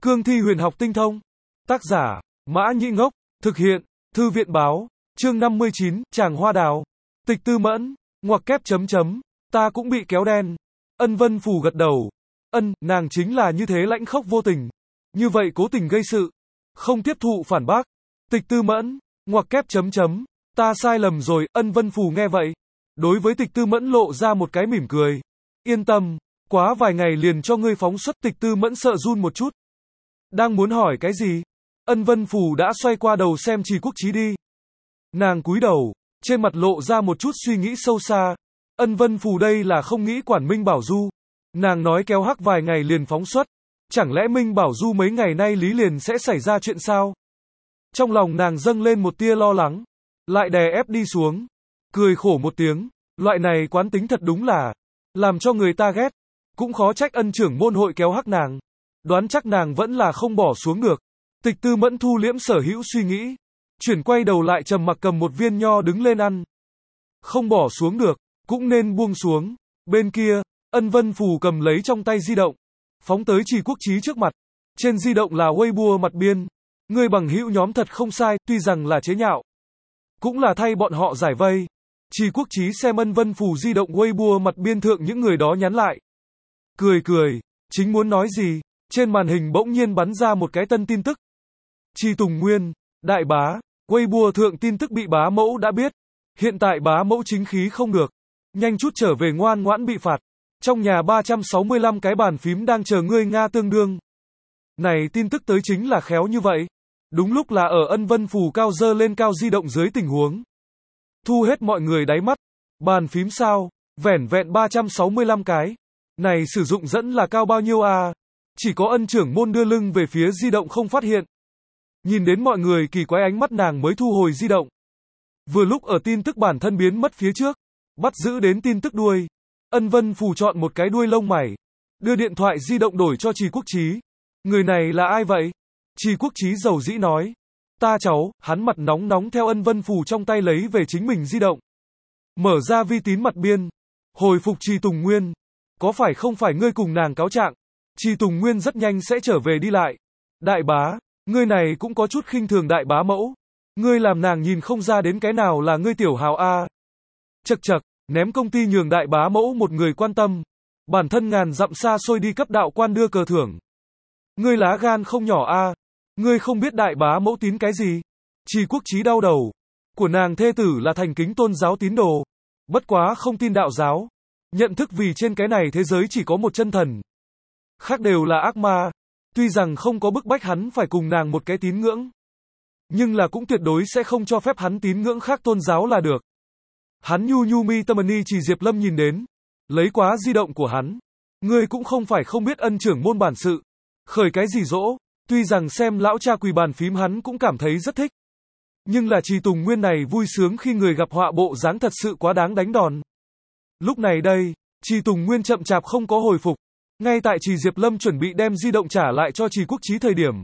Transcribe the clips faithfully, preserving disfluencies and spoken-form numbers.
Cương thi huyền học tinh thông. Tác giả, Mã Nhĩ Ngốc. Thực hiện, Thư viện báo. Chương năm mươi chín, Chàng Hoa Đào. Tịch Tư Mẫn. Ngoặc kép chấm chấm. Ta cũng bị kéo đen. Ân Vân Phù gật đầu. Ân, nàng chính là như thế lãnh khốc vô tình. Như vậy cố tình gây sự. Không tiếp thụ phản bác. Tịch Tư Mẫn. Ngoặc kép chấm chấm. Ta sai lầm rồi. Ân Vân Phù nghe vậy. Đối với Tịch Tư Mẫn lộ ra một cái mỉm cười. Yên tâm. Quá vài ngày liền cho ngươi phóng xuất. Tịch Tư Mẫn sợ run một chút. Đang muốn hỏi cái gì? Ân Vân Phù đã xoay qua đầu xem Trì Quốc Chí đi. Nàng cúi đầu, trên mặt lộ ra một chút suy nghĩ sâu xa. Ân Vân Phù đây là không nghĩ quản Minh Bảo Du. Nàng nói kéo hắc vài ngày liền phóng xuất. Chẳng lẽ Minh Bảo Du mấy ngày nay lý liền sẽ xảy ra chuyện sao? Trong lòng nàng dâng lên một tia lo lắng. Lại đè ép đi xuống. Cười khổ một tiếng. Loại này quán tính thật đúng là làm cho người ta ghét. Cũng khó trách ân trưởng môn hội kéo hắc nàng. Đoán chắc nàng vẫn là không bỏ xuống được. Tịch Tư Mẫn thu liễm sở hữu suy nghĩ. Chuyển quay đầu lại trầm mặc cầm một viên nho đứng lên ăn. Không bỏ xuống được, cũng nên buông xuống. Bên kia, Ân Vân Phù cầm lấy trong tay di động. Phóng tới Trì Quốc Chí trước mặt. Trên di động là Weibo mặt biên. Người bằng hữu nhóm thật không sai, tuy rằng là chế nhạo. Cũng là thay bọn họ giải vây. Trì Quốc Chí xem Ân Vân Phù di động Weibo mặt biên thượng những người đó nhắn lại. Cười cười, chính muốn nói gì, trên màn hình bỗng nhiên bắn ra một cái tân tin tức. Trì Tùng Nguyên, đại bá, Weibo thượng tin tức bị bá mẫu đã biết. Hiện tại bá mẫu chính khí không được. Nhanh chút trở về ngoan ngoãn bị phạt. Trong nhà ba trăm sáu mươi lăm cái bàn phím đang chờ ngươi Nga tương đương. Này tin tức tới chính là khéo như vậy. Đúng lúc là ở Ân Vân Phù cao dơ lên cao di động dưới tình huống. Thu hết mọi người đáy mắt. Bàn phím sao, vẻn vẹn ba trăm sáu mươi lăm cái. Này sử dụng dẫn là cao bao nhiêu à? Chỉ có ân trưởng môn đưa lưng về phía di động không phát hiện. Nhìn đến mọi người kỳ quái ánh mắt nàng mới thu hồi di động. Vừa lúc ở tin tức bản thân biến mất phía trước. Bắt giữ đến tin tức đuôi. Ân Vân Phù chọn một cái đuôi lông mày. Đưa điện thoại di động đổi cho Trì Quốc Chí. Người này là ai vậy? Trì Quốc Chí dầu dĩ nói. Ta cháu, hắn mặt nóng nóng theo Ân Vân Phù trong tay lấy về chính mình di động. Mở ra vi tín mặt biên. Hồi phục Trì Tùng Nguyên. Có phải không phải ngươi cùng nàng cáo trạng? Trì Tùng Nguyên rất nhanh sẽ trở về đi lại. Đại bá, ngươi này cũng có chút khinh thường đại bá mẫu. Ngươi làm nàng nhìn không ra đến cái nào là ngươi tiểu hào a. Chậc chậc, ném công ty nhường đại bá mẫu một người quan tâm. Bản thân ngàn dặm xa xôi đi cấp đạo quan đưa cờ thưởng. Ngươi lá gan không nhỏ a. Ngươi không biết đại bá mẫu tín cái gì? Trì Quốc Chí đau đầu. Của nàng thê tử là thành kính tôn giáo tín đồ. Bất quá không tin đạo giáo. Nhận thức vì trên cái này thế giới chỉ có một chân thần. Khác đều là ác ma. Tuy rằng không có bức bách hắn phải cùng nàng một cái tín ngưỡng. Nhưng là cũng tuyệt đối sẽ không cho phép hắn tín ngưỡng khác tôn giáo là được. Hắn nhu nhu mi tâm ni Trì Diệp Lâm nhìn đến. Lấy quá di động của hắn. Ngươi cũng không phải không biết ân trưởng môn bản sự. Khởi cái gì dỗ. Tuy rằng xem lão cha quỳ bàn phím hắn cũng cảm thấy rất thích. Nhưng là Trì Tùng Nguyên này vui sướng khi người gặp họa bộ dáng thật sự quá đáng đánh đòn. Lúc này đây, Trì Tùng Nguyên chậm chạp không có hồi phục. Ngay tại Trì Diệp Lâm chuẩn bị đem di động trả lại cho Trì Quốc Chí thời điểm.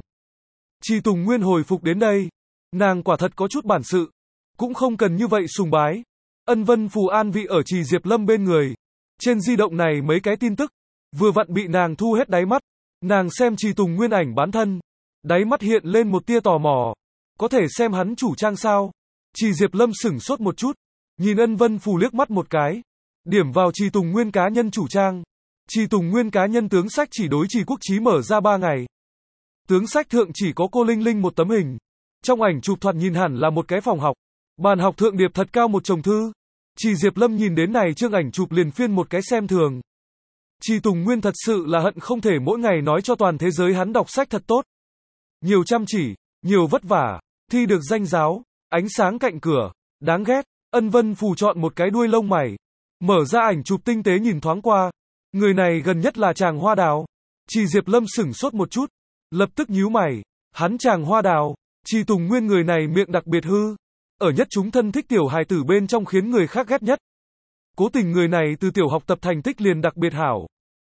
Trì Tùng Nguyên hồi phục đến đây. Nàng quả thật có chút bản sự. Cũng không cần như vậy sùng bái. Ân Vân Phù an vị ở Trì Diệp Lâm bên người. Trên di động này mấy cái tin tức. Vừa vặn bị nàng thu hết đáy mắt. Nàng xem Trì Tùng Nguyên ảnh bán thân. Đáy mắt hiện lên một tia tò mò. Có thể xem hắn chủ trang sao? Trì Diệp Lâm sửng sốt một chút. Nhìn Ân Vân Phù liếc mắt một cái. Điểm vào Trì Tùng Nguyên cá nhân chủ trang. Trì Tùng Nguyên cá nhân tướng sách chỉ đối Trì Quốc Chí mở ra ba ngày. Tướng sách thượng chỉ có cô Linh Linh một tấm hình. Trong ảnh chụp thoạt nhìn hẳn là một cái phòng học. Bàn học thượng điệp thật cao một chồng thư. Trì Diệp Lâm nhìn đến này chương ảnh chụp liền phiên một cái xem thường. Trì Tùng Nguyên thật sự là hận không thể mỗi ngày nói cho toàn thế giới hắn đọc sách thật tốt. Nhiều chăm chỉ, nhiều vất vả, thi được danh giáo, ánh sáng cạnh cửa, đáng ghét. Ân Vân Phù chọn một cái đuôi lông mày. Mở ra ảnh chụp tinh tế nhìn thoáng qua. Người này gần nhất là chàng hoa đào. Trì Diệp Lâm sửng sốt một chút. Lập tức nhíu mày. Hắn chàng hoa đào. Trì Tùng Nguyên người này miệng đặc biệt hư. Ở nhất chúng thân thích tiểu hài tử bên trong khiến người khác ghét nhất. Cố tình người này từ tiểu học tập thành tích liền đặc biệt hảo.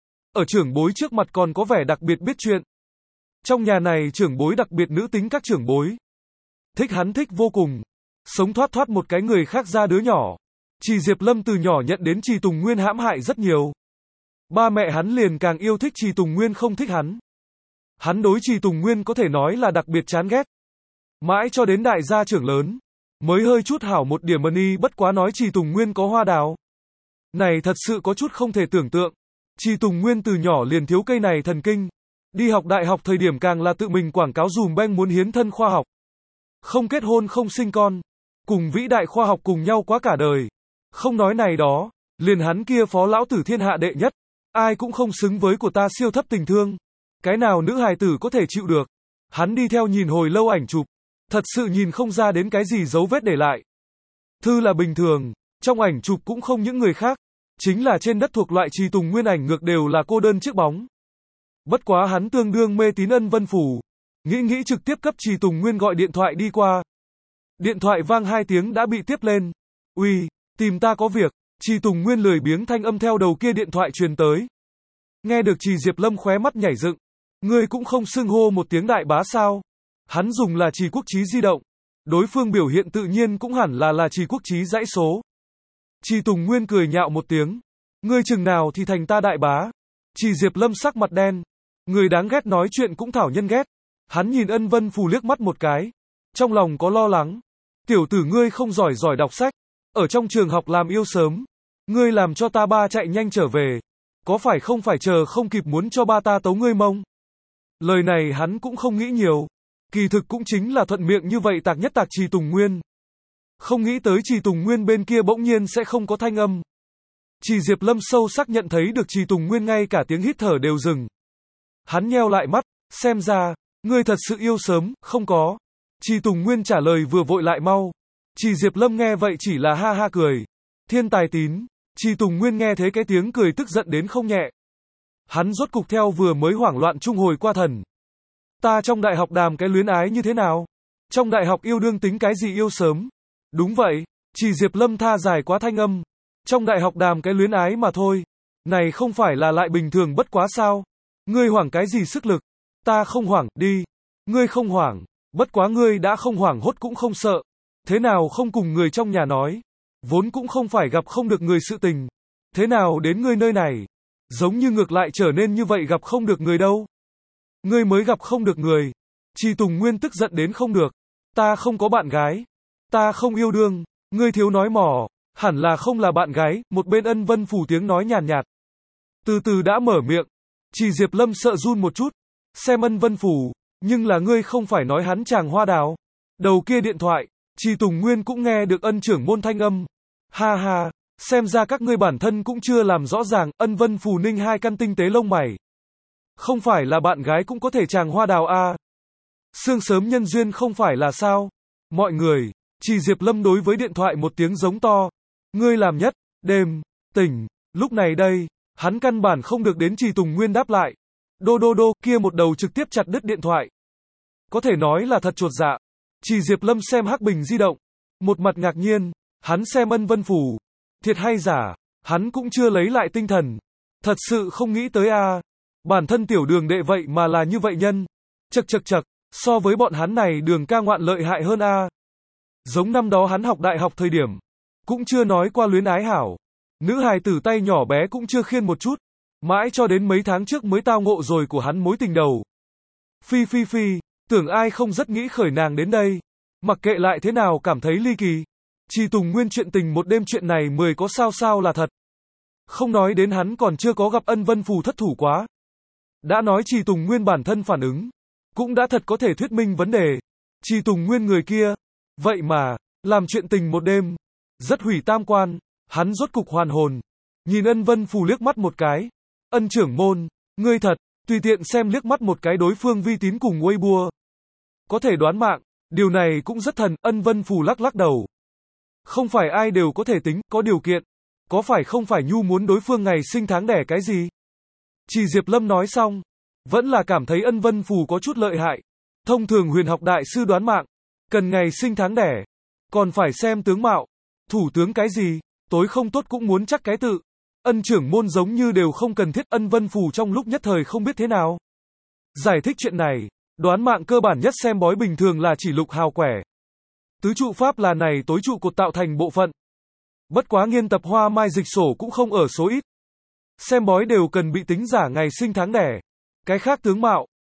Ở trưởng bối trước mặt còn có vẻ đặc biệt biết chuyện. Trong nhà này trưởng bối đặc biệt nữ tính các trưởng bối. Thích hắn thích vô cùng. Sống thoát thoát một cái người khác ra đứa nhỏ. Trì Diệp Lâm từ nhỏ nhận đến Trì Tùng Nguyên hãm hại rất nhiều. Ba mẹ hắn liền càng yêu thích Trì Tùng Nguyên không thích hắn. Hắn đối Trì Tùng Nguyên có thể nói là đặc biệt chán ghét. Mãi cho đến đại gia trưởng lớn, mới hơi chút hảo một điểm ân y bất quá nói Trì Tùng Nguyên có hoa đào. Này thật sự có chút không thể tưởng tượng. Trì Tùng Nguyên từ nhỏ liền thiếu cây này thần kinh. Đi học đại học thời điểm càng là tự mình quảng cáo dùm beng muốn hiến thân khoa học. Không kết hôn không sinh con. Cùng vĩ đại khoa học cùng nhau quá cả đời. Không nói này đó, liền hắn kia phó lão tử thiên hạ đệ nhất. Ai cũng không xứng với của ta siêu thấp tình thương. Cái nào nữ hài tử có thể chịu được. Hắn đi theo nhìn hồi lâu ảnh chụp. Thật sự nhìn không ra đến cái gì dấu vết để lại. Thư là bình thường, trong ảnh chụp cũng không những người khác. Chính là trên đất thuộc loại Trì Tùng Nguyên ảnh ngược đều là cô đơn chiếc bóng. Bất quá hắn tương đương mê tín Ân Vân Phủ. Nghĩ nghĩ trực tiếp cấp Trì Tùng Nguyên gọi điện thoại đi qua. Điện thoại vang hai tiếng đã bị tiếp lên. Uy, tìm ta có việc. Trì Tùng Nguyên lười biếng thanh âm theo đầu kia điện thoại truyền tới. Nghe được Trì Diệp Lâm khóe mắt nhảy dựng. Ngươi cũng không xưng hô một tiếng đại bá sao? Hắn dùng là Trì Quốc Chí di động. Đối phương biểu hiện tự nhiên cũng hẳn là là Trì Quốc Chí dãy số. Trì Tùng Nguyên cười nhạo một tiếng. Ngươi chừng nào thì thành ta đại bá. Trì Diệp Lâm sắc mặt đen. Người đáng ghét nói chuyện cũng thảo nhân ghét. Hắn nhìn Ân Vân Phù liếc mắt một cái. Trong lòng có lo lắng. Tiểu tử ngươi không giỏi giỏi đọc sách. Ở trong trường học làm yêu sớm. Ngươi làm cho ta ba chạy nhanh trở về. Có phải không phải chờ không kịp muốn cho ba ta tấu ngươi mông? Lời này hắn cũng không nghĩ nhiều. Kỳ thực cũng chính là thuận miệng như vậy tạc nhất tạc Trì Tùng Nguyên. Không nghĩ tới Trì Tùng Nguyên bên kia bỗng nhiên sẽ không có thanh âm. Trì Diệp Lâm sâu sắc nhận thấy được Trì Tùng Nguyên ngay cả tiếng hít thở đều dừng. Hắn nheo lại mắt, xem ra, ngươi thật sự yêu sớm, không có. Trì Tùng Nguyên trả lời vừa vội lại mau. Trì Diệp Lâm nghe vậy chỉ là ha ha cười. Thiên tài tín. Trì Tùng Nguyên nghe thấy cái tiếng cười tức giận đến không nhẹ. Hắn rốt cục theo vừa mới hoảng loạn trung hồi qua thần. Ta trong đại học đàm cái luyến ái như thế nào? Trong đại học yêu đương tính cái gì yêu sớm? Đúng vậy, Trì Diệp Lâm tha dài quá thanh âm. Trong đại học đàm cái luyến ái mà thôi. Này không phải là lại bình thường bất quá sao? Ngươi hoảng cái gì sức lực? Ta không hoảng, đi. Ngươi không hoảng, bất quá ngươi đã không hoảng hốt cũng không sợ. Thế nào không cùng người trong nhà nói? Vốn cũng không phải gặp không được người sự tình. Thế nào đến ngươi nơi này? Giống như ngược lại trở nên như vậy gặp không được người đâu. Ngươi mới gặp không được người. Trì Tùng Nguyên tức giận đến không được. Ta không có bạn gái. Ta không yêu đương. Ngươi thiếu nói mỏ. Hẳn là không là bạn gái. Một bên Ân Vân phủ tiếng nói nhàn nhạt, nhạt. Từ từ đã mở miệng. Trì Diệp Lâm sợ run một chút. Xem Ân Vân phủ. Nhưng là ngươi không phải nói hắn chàng hoa đào. Đầu kia điện thoại. Trì Tùng Nguyên cũng nghe được Ân trưởng môn thanh âm. Ha ha. Xem ra các ngươi bản thân cũng chưa làm rõ ràng. Ân Vân phủ ninh hai căn tinh tế lông mày. Không phải là bạn gái cũng có thể chàng hoa đào a. À. Sương sớm nhân duyên không phải là sao? Mọi người, Trì Diệp Lâm đối với điện thoại một tiếng giống to. Ngươi làm nhất, đêm, tỉnh, lúc này đây, hắn căn bản không được đến Trì Tùng Nguyên đáp lại. Đô đô đô, kia một đầu trực tiếp chặt đứt điện thoại. Có thể nói là thật chuột dạ. Trì Diệp Lâm xem hắc bình di động. Một mặt ngạc nhiên, hắn xem Ân Vân phủ. Thiệt hay giả, hắn cũng chưa lấy lại tinh thần. Thật sự không nghĩ tới a. À. Bản thân tiểu đường đệ vậy mà là như vậy nhân. Chật chật chật, so với bọn hắn này đường ca ngoạn lợi hại hơn a. À. Giống năm đó hắn học đại học thời điểm. Cũng chưa nói qua luyến ái hảo. Nữ hài tử tay nhỏ bé cũng chưa khiên một chút. Mãi cho đến mấy tháng trước mới tao ngộ rồi của hắn mối tình đầu. Phi phi phi, tưởng ai không rất nghĩ khởi nàng đến đây. Mặc kệ lại thế nào cảm thấy ly kỳ. Trì Tùng Nguyên chuyện tình một đêm chuyện này mười có sao sao là thật. Không nói đến hắn còn chưa có gặp Ân Vân Phù thất thủ quá. Đã nói Trì Tùng Nguyên bản thân phản ứng. Cũng đã thật có thể thuyết minh vấn đề. Trì Tùng Nguyên người kia. Vậy mà, làm chuyện tình một đêm. Rất hủy tam quan. Hắn rốt cục hoàn hồn. Nhìn Ân Vân Phù liếc mắt một cái. Ân trưởng môn, ngươi thật, tùy tiện xem liếc mắt một cái đối phương vi tín cùng Weibo. Có thể đoán mạng, điều này cũng rất thần, Ân Vân Phù lắc lắc đầu. Không phải ai đều có thể tính, có điều kiện. Có phải không phải nhu muốn đối phương ngày sinh tháng đẻ cái gì? Trì Diệp Lâm nói xong, vẫn là cảm thấy Ân Vân Phù có chút lợi hại. Thông thường huyền học đại sư đoán mạng, cần ngày sinh tháng đẻ, còn phải xem tướng mạo, thủ tướng cái gì, tối không tốt cũng muốn chắc cái tự. Ân trưởng môn giống như đều không cần thiết. Ân Vân Phù trong lúc nhất thời không biết thế nào giải thích chuyện này. Đoán mạng cơ bản nhất xem bói bình thường là chỉ lục hào quẻ. Tứ trụ pháp là này tối trụ cột tạo thành bộ phận. Bất quá nghiên tập hoa mai dịch sổ cũng không ở số ít. Xem bói đều cần bị tính giả ngày sinh tháng đẻ. Cái khác tướng mạo,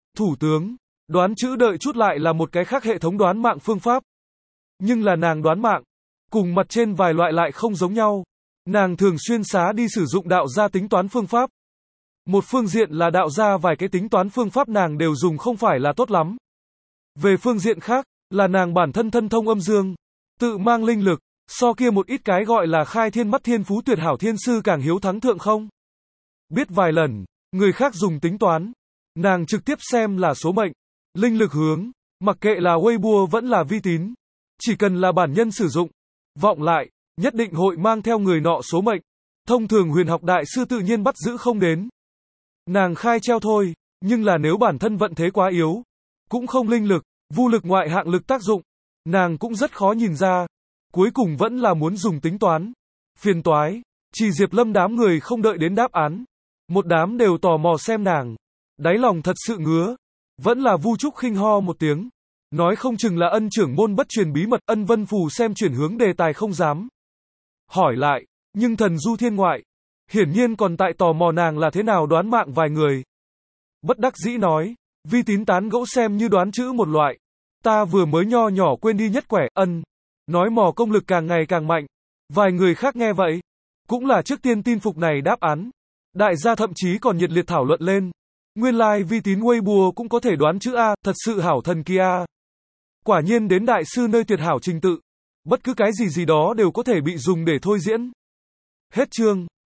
thủ tướng. Đoán chữ đợi chút lại là một cái khác hệ thống đoán mạng phương pháp. Nhưng là nàng đoán mạng, cùng mặt trên vài loại lại không giống nhau. Nàng thường xuyên xá đi sử dụng đạo gia tính toán phương pháp. Một phương diện là đạo gia vài cái tính toán phương pháp nàng đều dùng không phải là tốt lắm. Về phương diện khác, là nàng bản thân thân thông âm dương, tự mang linh lực, so kia một ít cái gọi là khai thiên mắt thiên phú tuyệt hảo thiên sư càng hiếu thắng thượng không. Biết vài lần, người khác dùng tính toán, nàng trực tiếp xem là số mệnh, linh lực hướng, mặc kệ là Weibo vẫn là vi tín, chỉ cần là bản nhân sử dụng, vọng lại, nhất định hội mang theo người nọ số mệnh, thông thường huyền học đại sư tự nhiên bắt giữ không đến. Nàng khai treo thôi, nhưng là nếu bản thân vận thế quá yếu, cũng không linh lực, vô lực ngoại hạng lực tác dụng, nàng cũng rất khó nhìn ra, cuối cùng vẫn là muốn dùng tính toán. Phiền toái, chỉ Diệp Lâm đám người không đợi đến đáp án, một đám đều tò mò xem nàng, đáy lòng thật sự ngứa, vẫn là Vu Trúc khinh ho một tiếng, nói không chừng là ân trưởng môn bất truyền bí mật, Ân Vân Phù xem chuyển hướng đề tài không dám hỏi lại, nhưng thần du thiên ngoại, hiển nhiên còn tại tò mò nàng là thế nào đoán mạng vài người. Bất đắc dĩ nói, vi tín tán gẫu xem như đoán chữ một loại, ta vừa mới nho nhỏ quên đi nhất quẻ, ân, nói mò công lực càng ngày càng mạnh, vài người khác nghe vậy, cũng là trước tiên tin phục này đáp án, đại gia thậm chí còn nhiệt liệt thảo luận lên, nguyên lai like vi tín Weibo cũng có thể đoán chữ A, thật sự hảo thần kỳ A. Quả nhiên đến đại sư nơi tuyệt hảo trình tự, bất cứ cái gì gì đó đều có thể bị dùng để thôi diễn. Hết chương.